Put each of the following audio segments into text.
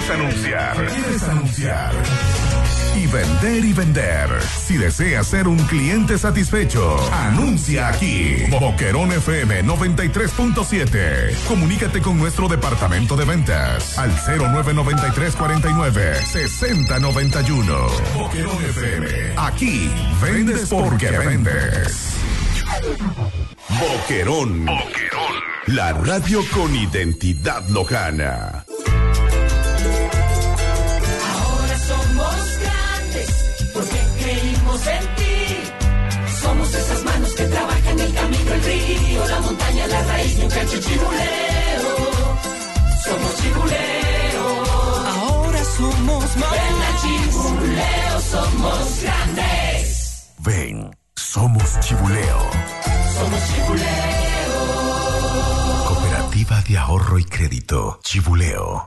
¿Quieres anunciar? Y vender y vender. Si deseas ser un cliente satisfecho, anuncia aquí. Boquerón FM 93.7. Comunícate con nuestro departamento de ventas al 099349-6091. Boquerón FM. Aquí vendes porque vendes. Boquerón. La radio con identidad lojana. En ti. Somos esas manos que trabajan el camino, el río, la montaña, la raíz de un cacho chibuleo. Somos chibuleo. Ahora somos más. Ven a Chibuleo, somos grandes. Ven, somos Chibuleo. Somos Chibuleo. Cooperativa de Ahorro y Crédito, Chibuleo.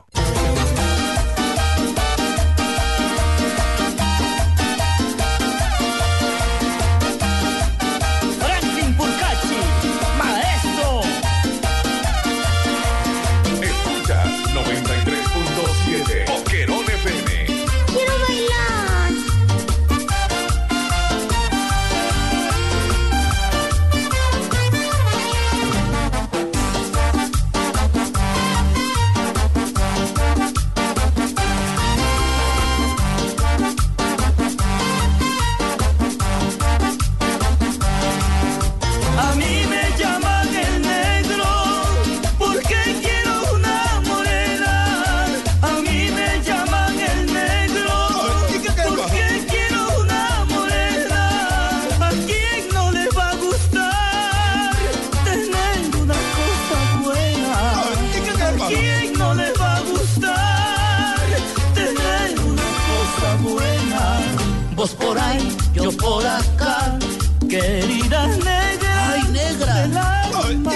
Vos por ahí, yo por acá, querida negra. Ay, negra. Del alma.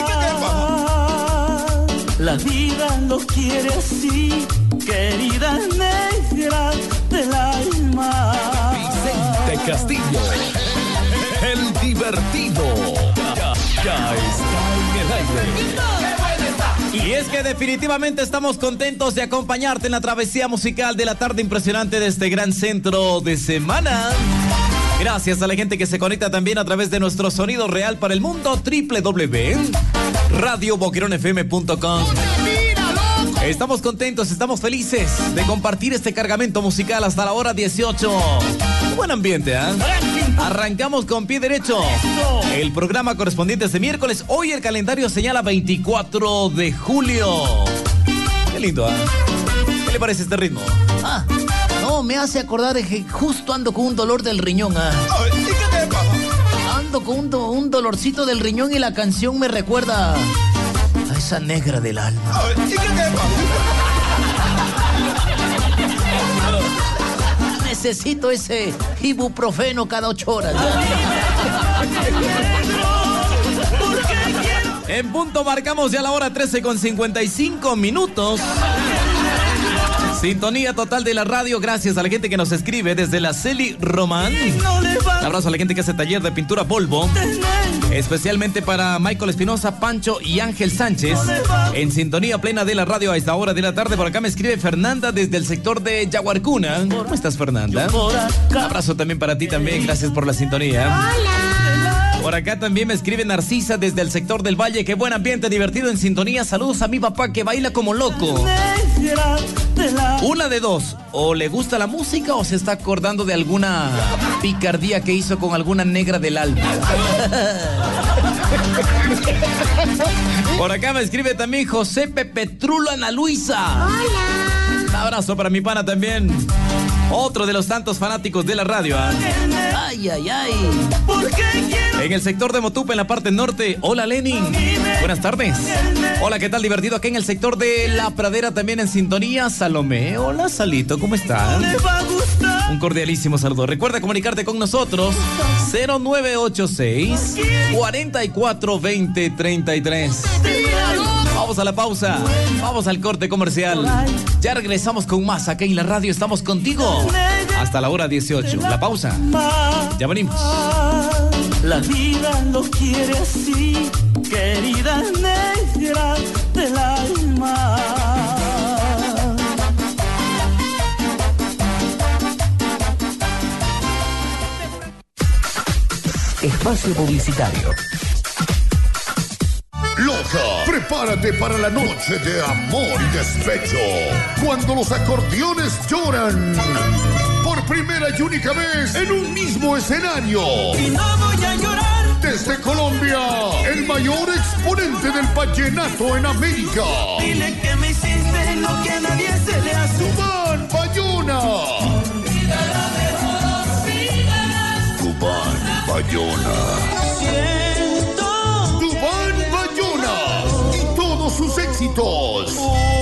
La vida lo quiere así, querida negra del alma. Vicente Castillo, el divertido. Ya está en el aire. Y es que definitivamente estamos contentos de acompañarte en la travesía musical de la tarde impresionante de este gran centro de semana. Gracias a la gente que se conecta también a través de nuestro sonido real para el mundo, www.radioboqueronfm.com. Estamos contentos, estamos felices de compartir este cargamento musical hasta la hora 18. Buen ambiente, ¿eh? Arrancamos con pie derecho el programa correspondiente este miércoles. Hoy el calendario señala 24 de julio. Qué lindo, ¿eh? ¿Qué le parece este ritmo? No, me hace acordar de que justo ando con un dolor del riñón. ¿Y qué te pasa? Ando con un dolorcito del riñón y la canción me recuerda a esa negra del alma. ¿Y qué te pasa? Necesito ese ibuprofeno cada 8 horas. En punto marcamos ya la hora 13:55. Sintonía total de la radio, gracias a la gente que nos escribe desde la Celi Román. Un abrazo a la gente que hace taller de pintura polvo. Especialmente para Michael Espinosa, Pancho y Ángel Sánchez. En sintonía plena de la radio a esta hora de la tarde. Por acá me escribe Fernanda desde el sector de Yaguarcuna. ¿Cómo estás, Fernanda? Un abrazo también para ti también, gracias por la sintonía. Hola. Por acá también me escribe Narcisa desde el sector del Valle. Qué buen ambiente, divertido en sintonía. Saludos a mi papá que baila como loco. Una de dos, o le gusta la música o se está acordando de alguna picardía que hizo con alguna negra del alma. Por acá me escribe también José Petrulo Ana Luisa. Hola. Un abrazo para mi pana también. Otro de los tantos fanáticos de la radio. Ay, ay, ay. En el sector de Motupe, en la parte norte. Hola, Lenin. Buenas tardes. Hola, ¿qué tal? Divertido aquí en el sector de La Pradera, también en sintonía. Salomé. Hola, Salito, ¿cómo están? Un cordialísimo saludo. Recuerda comunicarte con nosotros. 0986 44 20 33. Vamos a la pausa. Vamos al corte comercial. Ya regresamos con más aquí en la radio. Estamos contigo hasta la hora 18. La pausa. Ya venimos. La vida lo quiere así, querida negra del alma. Espacio publicitario. Loja, prepárate para la noche de amor y despecho, cuando los acordeones lloran por primera y única vez en un mismo escenario. Y no voy a llorar. Desde Colombia, el mayor exponente del vallenato en América. Dile que me hiciste lo que a nadie se le hace. Duván Bayona. Duván Bayona. Duván Bayona y todos sus éxitos.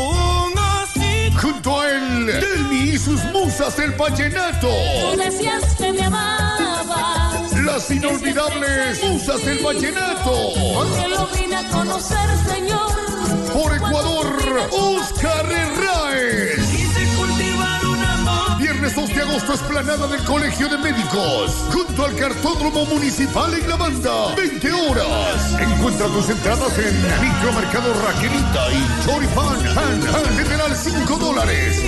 Junto a él, Delmi y sus musas del vallenato. Tú decías que me amabas. Las inolvidables musas del vallenato. Porque lo vine a conocer, Señor. Por Ecuador, Oscar Herráez. Quise cultivar un amor. Viernes 2 de agosto, explanada del Colegio de Médicos, junto al Cartódromo Municipal en la Banda, 20 horas. Encuentra tus entradas en Micromercado Raquelita y Choripán, general $5.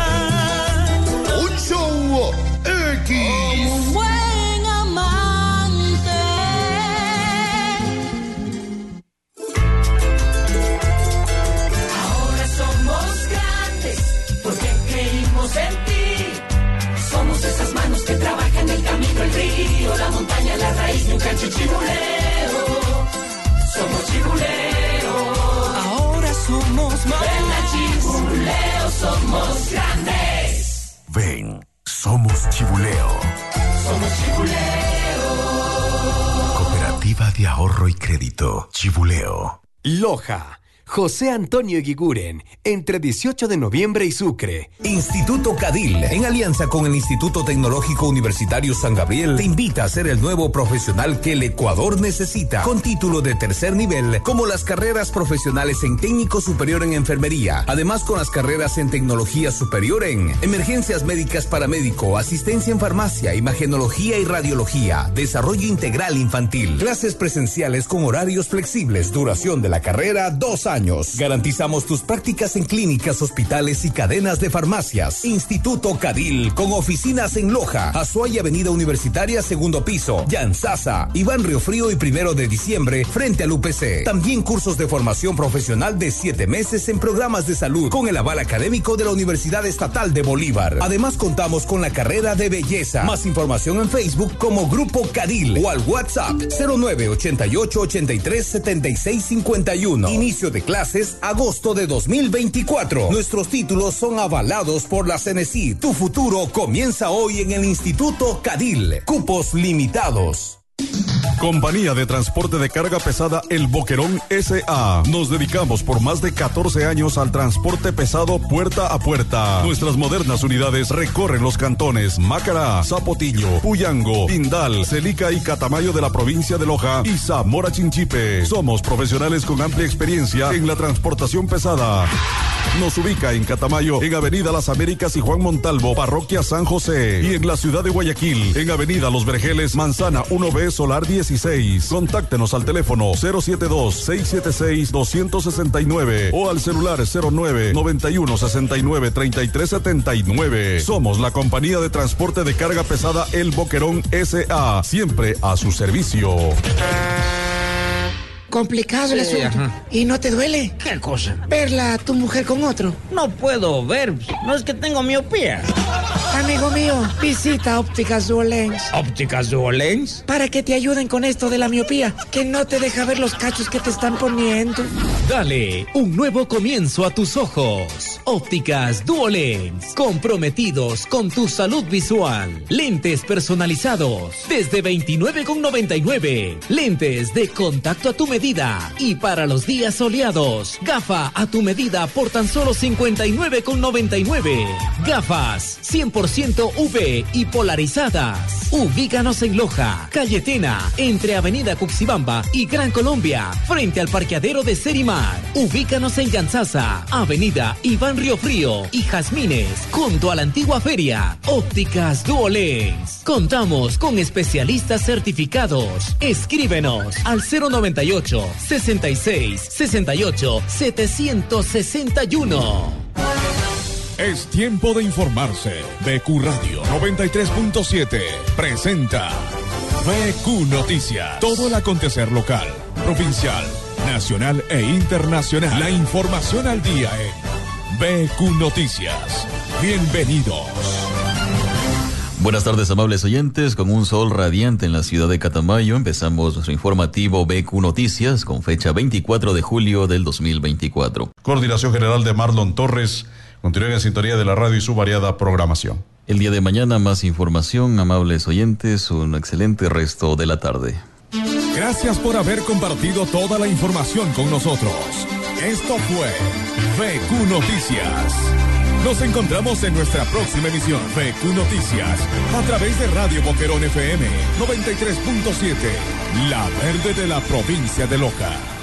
Un show X. Un buen amante. Ahora somos grandes porque creímos en ti. Somos esas manos que trabajan el camino, el río, la montaña, la raíz de un cancho chibuleo. Somos chibuleo. Ahora somos más. Ven a Chibuleo, somos grandes. Ven, somos Chibuleo. Somos chibuleo. Cooperativa de Ahorro y Crédito, Chibuleo. Loja, José Antonio Eguiguren, entre 18 de noviembre y Sucre. Instituto Cadil, en alianza con el Instituto Tecnológico Universitario San Gabriel, te invita a ser el nuevo profesional que el Ecuador necesita, con título de tercer nivel, como las carreras profesionales en técnico superior en enfermería, además con las carreras en tecnología superior en emergencias médicas paramédico, asistencia en farmacia, imagenología y radiología, desarrollo integral infantil, clases presenciales con horarios flexibles, duración de la carrera 2 años. Garantizamos tus prácticas en clínicas, hospitales y cadenas de farmacias. Instituto Cadil, con oficinas en Loja, Azuay, Avenida Universitaria, segundo piso, Yanzasa, Iván Riofrío y 1 de diciembre, frente al UPC. También cursos de formación profesional de 7 meses en programas de salud, con el aval académico de la Universidad Estatal de Bolívar. Además, contamos con la carrera de belleza. Más información en Facebook como Grupo Cadil o al WhatsApp 0988-837651. Inicio de clases agosto de 2024. Nuestros títulos son avalados por la CNESID. Tu futuro comienza hoy en el Instituto Cadil. Cupos limitados. Compañía de Transporte de Carga Pesada El Boquerón S.A. Nos dedicamos por más de 14 años al transporte pesado puerta a puerta. Nuestras modernas unidades recorren los cantones Mácara, Zapotillo, Puyango, Pindal, Celica y Catamayo de la provincia de Loja y Zamora Chinchipe. Somos profesionales con amplia experiencia en la transportación pesada. Nos ubica en Catamayo, en Avenida Las Américas y Juan Montalvo, Parroquia San José. Y en la ciudad de Guayaquil, en Avenida Los Vergeles, Manzana 1B, Solar 16. Contáctenos al teléfono 072-676-269 o al celular 09-9169-3379. Somos la compañía de transporte de carga pesada El Boquerón S.A. Siempre a su servicio. Complicado el asunto. Ajá. ¿Y no te duele? ¿Qué cosa? Verla a tu mujer con otro. No puedo ver, no es que tengo miopía. Amigo mío, visita Ópticas Duolens. ¿Ópticas Duolens? Para que te ayuden con esto de la miopía, que no te deja ver los cachos que te están poniendo. Dale un nuevo comienzo a tus ojos. Ópticas Duolens, comprometidos con tu salud visual. Lentes personalizados desde $29,99. Lentes de contacto a tu medida y para los días soleados, gafa a tu medida por tan solo $59,99. Gafas 100% UV y polarizadas. Ubícanos en Loja, Cayetena, entre Avenida Cuxibamba y Gran Colombia, frente al parqueadero de Serimar. Ubícanos en Yanzasa, Avenida Iván Riofrío y Jazmines, junto a la antigua feria. Ópticas Duolens. Contamos con especialistas certificados. Escríbenos al 098-66-68-761. Es tiempo de informarse. BQ Radio 93.7 presenta BQ Noticias. Todo el acontecer local, provincial, nacional e internacional. La información al día en BQ Noticias. Bienvenidos. Buenas tardes, amables oyentes. Con un sol radiante en la ciudad de Catamayo, empezamos nuestro informativo BQ Noticias con fecha 24 de julio del 2024. Coordinación General de Marlon Torres. Continúen en sintonía de la radio y su variada programación. El día de mañana más información, amables oyentes. Un excelente resto de la tarde. Gracias por haber compartido toda la información con nosotros. Esto fue BQ Noticias. Nos encontramos en nuestra próxima emisión BQ Noticias a través de Radio Boquerón FM 93.7, la verde de la provincia de Loja.